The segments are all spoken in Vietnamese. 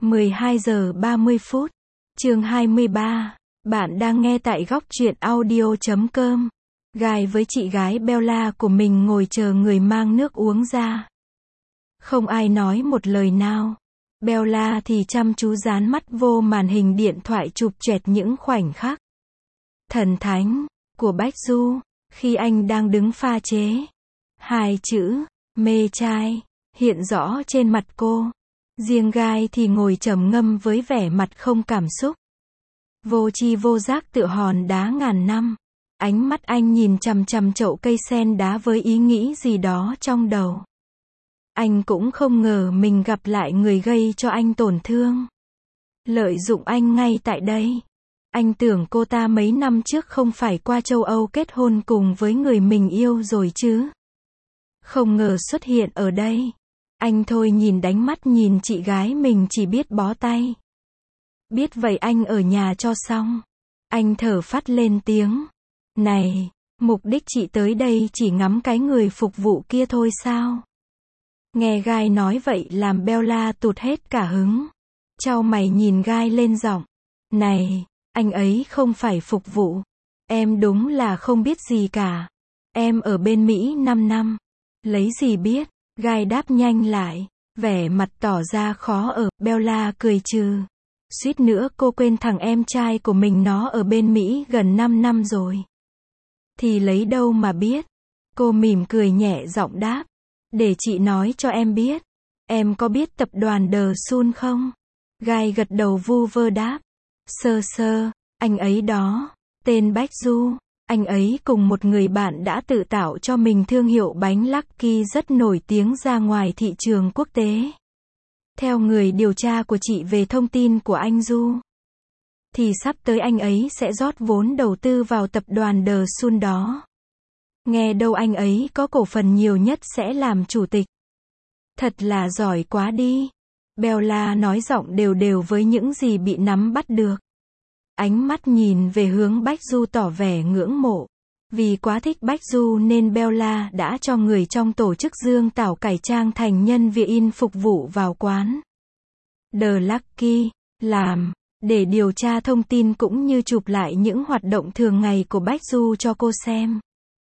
12 giờ 30 phút. Chương 23. Bạn đang nghe tại góc truyện audio.com. Guy với chị gái Bella của mình ngồi chờ người mang nước uống ra. Không ai nói một lời nào. Bella thì chăm chú dán mắt vô màn hình điện thoại chụp choẹt những khoảnh khắc thần thánh của Bách Du khi anh đang đứng pha chế. Hai chữ mê trai hiện rõ trên mặt cô. Riêng Guy thì ngồi trầm ngâm với vẻ mặt không cảm xúc. Vô tri vô giác tựa hòn đá ngàn năm. Ánh mắt anh nhìn chằm chằm chậu cây sen đá với ý nghĩ gì đó trong đầu. Anh cũng không ngờ mình gặp lại người gây cho anh tổn thương. Lợi dụng anh ngay tại đây. Anh tưởng cô ta mấy năm trước không phải qua châu Âu kết hôn cùng với người mình yêu rồi chứ. Không ngờ xuất hiện ở đây. Anh thôi nhìn đánh mắt nhìn chị gái mình chỉ biết bó tay. Biết vậy anh ở nhà cho xong. Anh thở phắt lên tiếng. Này, mục đích chị tới đây chỉ ngắm cái người phục vụ kia thôi sao? Nghe Guy nói vậy làm Bella tụt hết cả hứng. Chau mày nhìn Guy lên giọng. Này, anh ấy không phải phục vụ. Em đúng là không biết gì cả. Em ở bên Mỹ 5 năm. Lấy gì biết? Guy đáp nhanh lại. Vẻ mặt tỏ ra khó ở. Bella cười trừ. Suýt nữa cô quên thằng em trai của mình nó ở bên Mỹ gần 5 năm rồi. Thì lấy đâu mà biết. Cô mỉm cười nhẹ giọng đáp. Để chị nói cho em biết. Em có biết tập đoàn The Sun không? Guy gật đầu vu vơ đáp. Sơ sơ, anh ấy đó. Tên Bách Du. Anh ấy cùng một người bạn đã tự tạo cho mình thương hiệu bánh Lucky rất nổi tiếng ra ngoài thị trường quốc tế. Theo người điều tra của chị về thông tin của anh Du, thì sắp tới anh ấy sẽ rót vốn đầu tư vào tập đoàn The Sun đó. Nghe đâu anh ấy có cổ phần nhiều nhất sẽ làm chủ tịch. Thật là giỏi quá đi. Bella nói giọng đều đều với những gì bị nắm bắt được. Ánh mắt nhìn về hướng Bách Du tỏ vẻ ngưỡng mộ. Vì quá thích Bách Du nên Bella đã cho người trong tổ chức Dương Tảo cải trang thành nhân viên in phục vụ vào quán The Lucky, làm, để điều tra thông tin cũng như chụp lại những hoạt động thường ngày của Bách Du cho cô xem.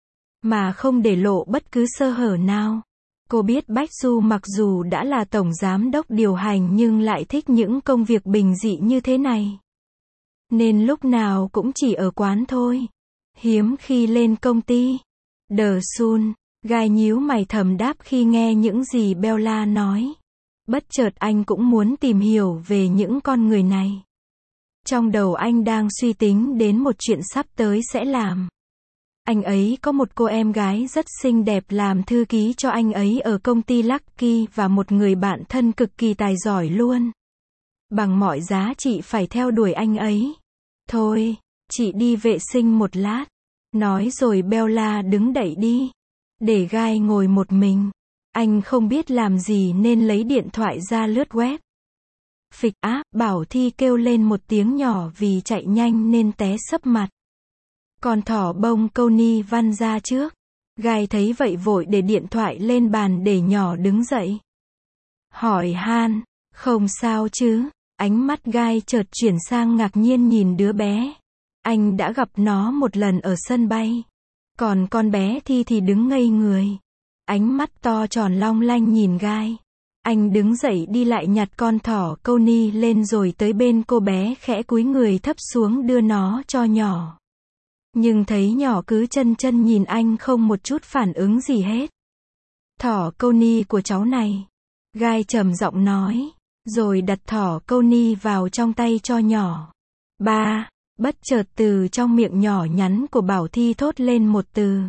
Mà không để lộ bất cứ sơ hở nào. Cô biết Bách Du mặc dù đã là tổng giám đốc điều hành nhưng lại thích những công việc bình dị như thế này. Nên lúc nào cũng chỉ ở quán thôi. Hiếm khi lên công ty. The Sun. Guy nhíu mày thầm đáp khi nghe những gì Bella nói. Bất chợt anh cũng muốn tìm hiểu về những con người này. Trong đầu anh đang suy tính đến một chuyện sắp tới sẽ làm. Anh ấy có một cô em gái rất xinh đẹp làm thư ký cho anh ấy ở công ty Lucky và một người bạn thân cực kỳ tài giỏi luôn. Bằng mọi giá chị phải theo đuổi anh ấy. Thôi, chị đi vệ sinh một lát. Nói rồi Bella đứng dậy đi. Để Guy ngồi một mình. Anh không biết làm gì nên lấy điện thoại ra lướt web. Phịch á, Bảo Thi kêu lên một tiếng nhỏ vì chạy nhanh nên té sấp mặt. Con thỏ bông Coney văng ra trước. Guy thấy vậy vội để điện thoại lên bàn để nhỏ đứng dậy. Hỏi han, không sao chứ? Ánh mắt Guy chợt chuyển sang ngạc nhiên nhìn đứa bé. Anh đã gặp nó một lần ở sân bay. Còn con bé Thi thì đứng ngây người. Ánh mắt to tròn long lanh nhìn Guy. Anh đứng dậy đi lại nhặt con thỏ Coney lên rồi tới bên cô bé khẽ cúi người thấp xuống đưa nó cho nhỏ. Nhưng thấy nhỏ cứ chân chân nhìn anh không một chút phản ứng gì hết. Thỏ Coney của cháu này. Guy trầm giọng nói. Rồi đặt thỏ Coney vào trong tay cho nhỏ. Ba. Bất chợt từ trong miệng nhỏ nhắn của Bảo Thi thốt lên một từ.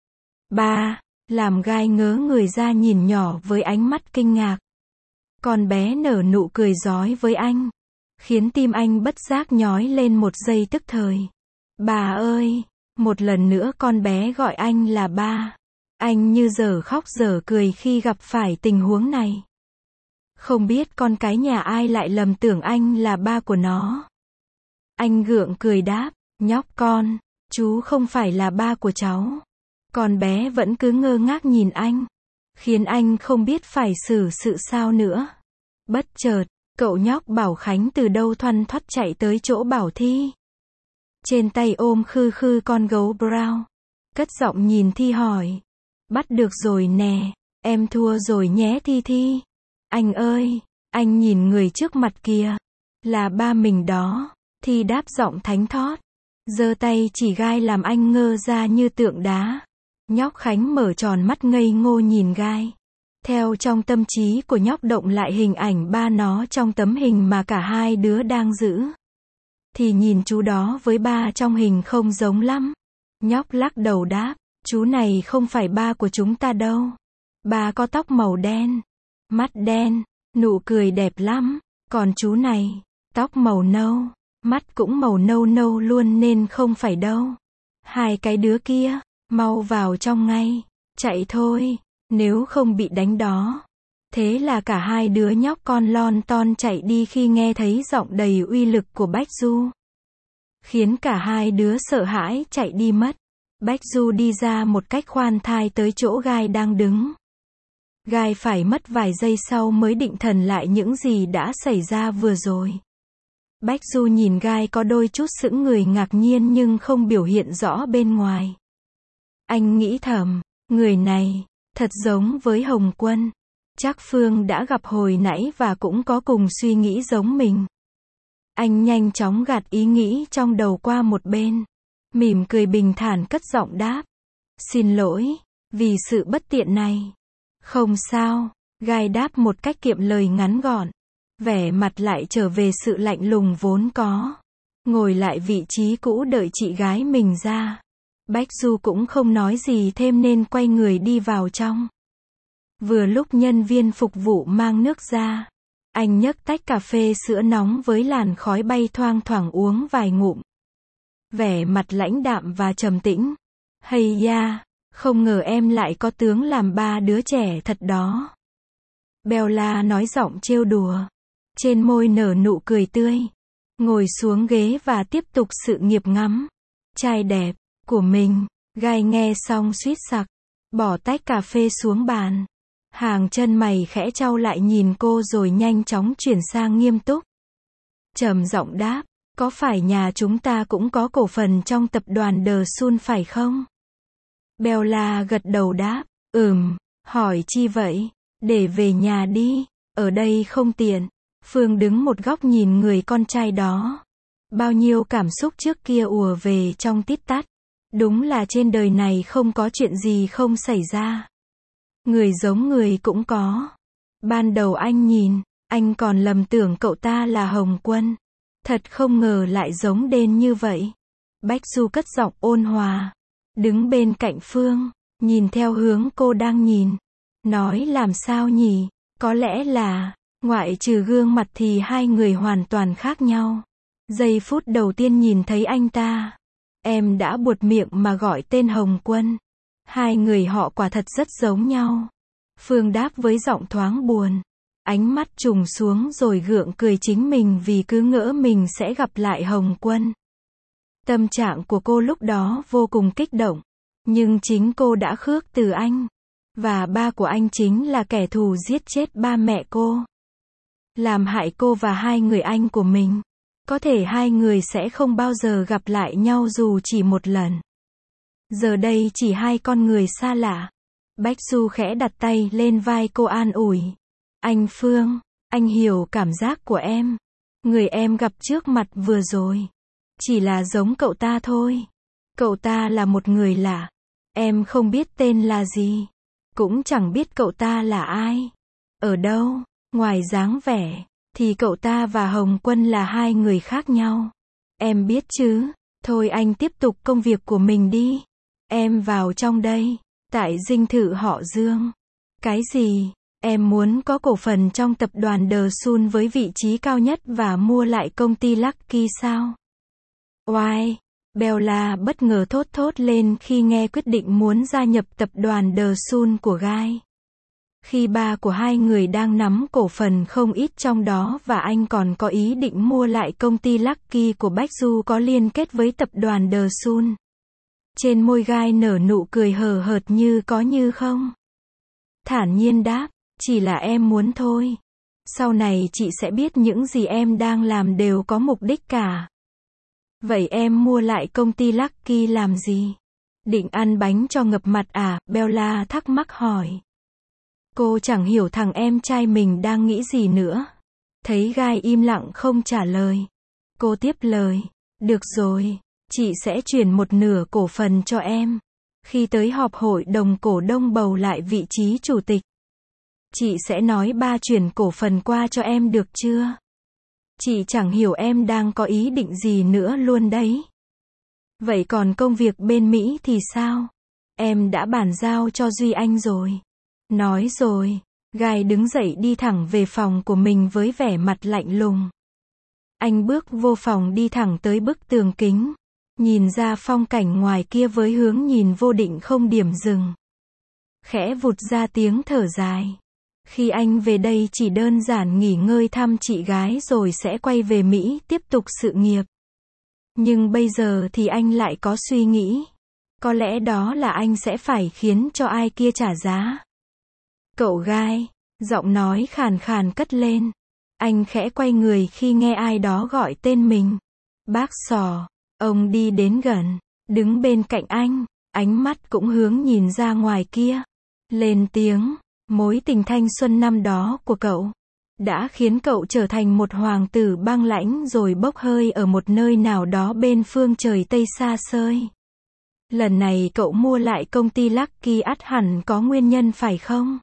Ba. Làm Guy ngớ người ra nhìn nhỏ với ánh mắt kinh ngạc. Con bé nở nụ cười rói với anh. Khiến tim anh bất giác nhói lên một giây tức thời. Bà ơi! Một lần nữa con bé gọi anh là ba. Anh như dở khóc dở cười khi gặp phải tình huống này. Không biết con cái nhà ai lại lầm tưởng anh là ba của nó. Anh gượng cười đáp. Nhóc con, chú không phải là ba của cháu. Con bé vẫn cứ ngơ ngác nhìn anh. Khiến anh không biết phải xử sự sao nữa. Bất chợt, Cậu nhóc Bảo Khánh từ đâu thoăn thoắt chạy tới chỗ Bảo Thi. Trên tay ôm khư khư con gấu brown. Cất giọng nhìn Thi hỏi. Bắt được rồi nè, em thua rồi nhé Thi Thi. Anh ơi, anh nhìn người trước mặt kìa. Là ba mình đó. Thi đáp giọng thánh thót. Giơ tay chỉ gai làm anh ngơ ra như tượng đá. Nhóc Khánh mở tròn mắt ngây ngô nhìn gai. Theo trong tâm trí của nhóc động lại hình ảnh ba nó trong tấm hình mà cả hai đứa đang giữ. Thì nhìn chú đó với ba trong hình không giống lắm. Nhóc lắc đầu đáp, chú này không phải ba của chúng ta đâu. Ba có tóc màu đen, mắt đen, nụ cười đẹp lắm. Còn chú này, tóc màu nâu, mắt cũng màu nâu nâu luôn nên không phải đâu. Hai cái đứa kia, mau vào trong ngay, chạy thôi, nếu không bị đánh đó. Thế là cả hai đứa nhóc con lon ton chạy đi khi nghe thấy giọng đầy uy lực của Bách Du. Khiến cả hai đứa sợ hãi chạy đi mất. Bách Du đi ra một cách khoan thai tới chỗ gai đang đứng. Gai phải mất vài giây sau mới định thần lại những gì đã xảy ra vừa rồi. Bách Du nhìn gai có đôi chút sững người ngạc nhiên nhưng không biểu hiện rõ bên ngoài. Anh nghĩ thầm, người này, thật giống với Hồng Quân. Chắc Phương đã gặp hồi nãy và cũng có cùng suy nghĩ giống mình. Anh nhanh chóng gạt ý nghĩ trong đầu qua một bên. Mỉm cười bình thản cất giọng đáp. Xin lỗi, vì sự bất tiện này. Không sao, gai đáp một cách kiệm lời ngắn gọn. Vẻ mặt lại trở về sự lạnh lùng vốn có. Ngồi lại vị trí cũ đợi chị gái mình ra. Bách Du cũng không nói gì thêm nên quay người đi vào trong. Vừa lúc nhân viên phục vụ mang nước ra, anh nhấc tách cà phê sữa nóng với làn khói bay thoang thoảng uống vài ngụm. Vẻ mặt lãnh đạm và trầm tĩnh. Hay da, không ngờ em lại có tướng làm ba đứa trẻ thật đó. Bella nói giọng trêu đùa. Trên môi nở nụ cười tươi. Ngồi xuống ghế và tiếp tục sự nghiệp ngắm trai đẹp của mình. Gai nghe xong suýt sặc. Bỏ tách cà phê xuống bàn. Hàng chân mày khẽ chau lại nhìn cô rồi nhanh chóng chuyển sang nghiêm túc. Trầm giọng đáp, có phải nhà chúng ta cũng có cổ phần trong tập đoàn The Sun phải không? Bella gật đầu đáp, hỏi chi vậy? Để về nhà đi, ở đây không tiện. Phương đứng một góc nhìn người con trai đó. Bao nhiêu cảm xúc trước kia ùa về trong tít tắt. Đúng là trên đời này không có chuyện gì không xảy ra. Người giống người cũng có. Ban đầu anh nhìn, anh còn lầm tưởng cậu ta là Hồng Quân. Thật không ngờ lại giống đên như vậy. Bách Du cất giọng ôn hòa. Đứng bên cạnh Phương, nhìn theo hướng cô đang nhìn. Nói làm sao nhỉ? Có lẽ là, ngoại trừ gương mặt thì hai người hoàn toàn khác nhau. Giây phút đầu tiên nhìn thấy anh ta, em đã buột miệng mà gọi tên Hồng Quân. Hai người họ quả thật rất giống nhau. Phương đáp với giọng thoáng buồn. Ánh mắt trùng xuống rồi gượng cười chính mình vì cứ ngỡ mình sẽ gặp lại Hồng Quân. Tâm trạng của cô lúc đó vô cùng kích động. Nhưng chính cô đã khước từ anh. Và ba của anh chính là kẻ thù giết chết ba mẹ cô. Làm hại cô và hai người anh của mình. Có thể hai người sẽ không bao giờ gặp lại nhau dù chỉ một lần. Giờ đây chỉ hai con người xa lạ. Bách Du khẽ đặt tay lên vai cô an ủi. Anh Phương, anh hiểu cảm giác của em. Người em gặp trước mặt vừa rồi. Chỉ là giống cậu ta thôi. Cậu ta là một người lạ. Em không biết tên là gì. Cũng chẳng biết cậu ta là ai. Ở đâu, ngoài dáng vẻ, thì cậu ta và Hồng Quân là hai người khác nhau. Em biết chứ. Thôi anh tiếp tục công việc của mình đi. Em vào trong đây. Tại dinh thự họ Dương. Cái gì? Em muốn có cổ phần trong tập đoàn The Sun với vị trí cao nhất và mua lại công ty Lucky sao? Oai! Bella bất ngờ thốt thốt lên khi nghe quyết định muốn gia nhập tập đoàn The Sun của Gai. Khi ba của hai người đang nắm cổ phần không ít trong đó và anh còn có ý định mua lại công ty Lucky của Bách Du có liên kết với tập đoàn The Sun. Trên môi Gai nở nụ cười hờ hợt như có như không. Thản nhiên đáp, chỉ là em muốn thôi. Sau này chị sẽ biết những gì em đang làm đều có mục đích cả. Vậy em mua lại công ty Lucky làm gì? Định ăn bánh cho ngập mặt à? Bella thắc mắc hỏi. Cô chẳng hiểu thằng em trai mình đang nghĩ gì nữa. Thấy Guy im lặng không trả lời. Cô tiếp lời. Được rồi, chị sẽ chuyển một nửa cổ phần cho em. Khi tới họp hội đồng cổ đông bầu lại vị trí chủ tịch, chị sẽ nói ba chuyển cổ phần qua cho em được chưa? Chị chẳng hiểu em đang có ý định gì nữa luôn đấy. Vậy còn công việc bên Mỹ thì sao? Em đã bàn giao cho Duy Anh rồi. Nói rồi, Guy đứng dậy đi thẳng về phòng của mình với vẻ mặt lạnh lùng. Anh bước vô phòng đi thẳng tới bức tường kính, nhìn ra phong cảnh ngoài kia với hướng nhìn vô định không điểm dừng. Khẽ vụt ra tiếng thở dài. Khi anh về đây chỉ đơn giản nghỉ ngơi thăm chị gái rồi sẽ quay về Mỹ tiếp tục sự nghiệp. Nhưng bây giờ thì anh lại có suy nghĩ. Có lẽ đó là anh sẽ phải khiến cho ai kia trả giá. Cậu Guy, giọng nói khàn khàn cất lên. Anh khẽ quay người khi nghe ai đó gọi tên mình. Bác Sò. Ông đi đến gần, đứng bên cạnh anh, ánh mắt cũng hướng nhìn ra ngoài kia. Lên tiếng, mối tình thanh xuân năm đó của cậu đã khiến cậu trở thành một hoàng tử băng lãnh rồi bốc hơi ở một nơi nào đó bên phương trời Tây xa xôi. Lần này cậu mua lại công ty Lucky ắt hẳn có nguyên nhân phải không?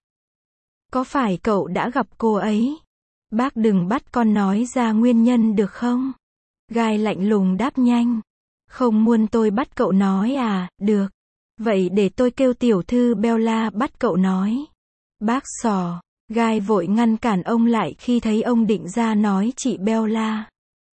Có phải cậu đã gặp cô ấy? Bác đừng bắt con nói ra nguyên nhân được không? Guy lạnh lùng đáp nhanh. Không muốn tôi bắt cậu nói à? Được. Vậy để tôi kêu tiểu thư Bella bắt cậu nói. Bác Sò. Guy vội ngăn cản ông lại khi thấy ông định ra nói chị Bella.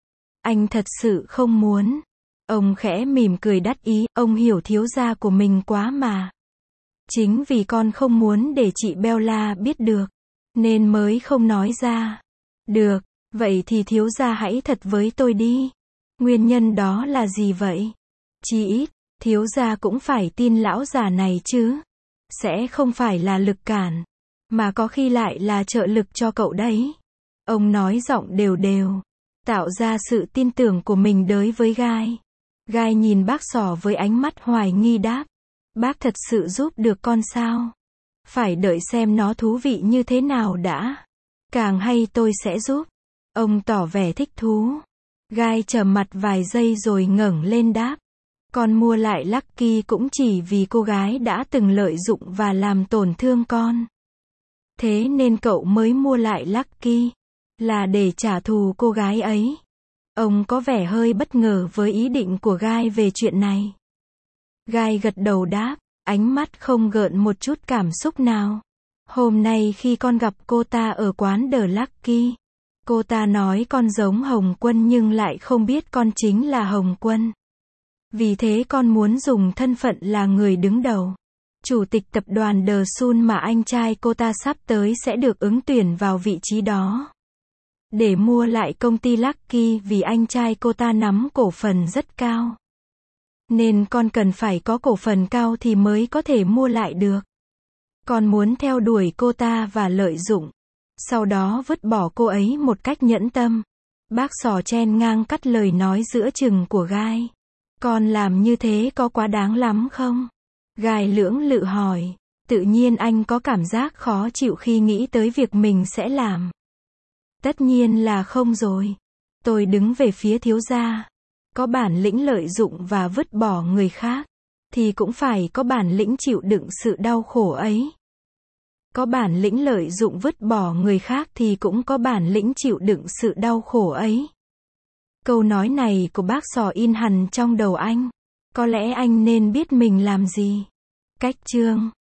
Anh thật sự không muốn. Ông khẽ mỉm cười đắc ý, ông hiểu thiếu gia của mình quá mà. Chính vì con không muốn để chị Bella biết được, nên mới không nói ra. Được, vậy thì thiếu gia hãy thật với tôi đi. Nguyên nhân đó là gì vậy? Chí ít, thiếu gia cũng phải tin lão già này chứ. Sẽ không phải là lực cản, mà có khi lại là trợ lực cho cậu đấy. Ông nói giọng đều đều, tạo ra sự tin tưởng của mình đối với Guy. Guy nhìn bác Sò với ánh mắt hoài nghi đáp. Bác thật sự giúp được con sao? Phải đợi xem nó thú vị như thế nào đã. Càng hay tôi sẽ giúp. Ông tỏ vẻ thích thú. Guy trầm mặt vài giây rồi ngẩng lên đáp. Con mua lại Lucky cũng chỉ vì cô gái đã từng lợi dụng và làm tổn thương con. Thế nên cậu mới mua lại Lucky. Là để trả thù cô gái ấy. Ông có vẻ hơi bất ngờ với ý định của Guy về chuyện này. Guy gật đầu đáp, ánh mắt không gợn một chút cảm xúc nào. Hôm nay khi con gặp cô ta ở quán The Lucky, cô ta nói con giống Hồng Quân nhưng lại không biết con chính là Hồng Quân. Vì thế con muốn dùng thân phận là người đứng đầu, chủ tịch tập đoàn The Sun mà anh trai cô ta sắp tới sẽ được ứng tuyển vào vị trí đó. Để mua lại công ty Lucky vì anh trai cô ta nắm cổ phần rất cao. Nên con cần phải có cổ phần cao thì mới có thể mua lại được. Con muốn theo đuổi cô ta và lợi dụng, sau đó vứt bỏ cô ấy một cách nhẫn tâm. Bác Sò chen ngang cắt lời nói giữa chừng của Guy. Con làm như thế có quá đáng lắm không? Guy lưỡng lự hỏi. Tự nhiên anh có cảm giác khó chịu khi nghĩ tới việc mình sẽ làm. Tất nhiên là không rồi. Tôi đứng về phía thiếu gia. Có bản lĩnh lợi dụng và vứt bỏ người khác, thì cũng phải có bản lĩnh chịu đựng sự đau khổ ấy. Có bản lĩnh lợi dụng vứt bỏ người khác thì cũng có bản lĩnh chịu đựng sự đau khổ ấy. Câu nói này của bác Sò in hằn trong đầu anh. Có lẽ anh nên biết mình làm gì. Cách chương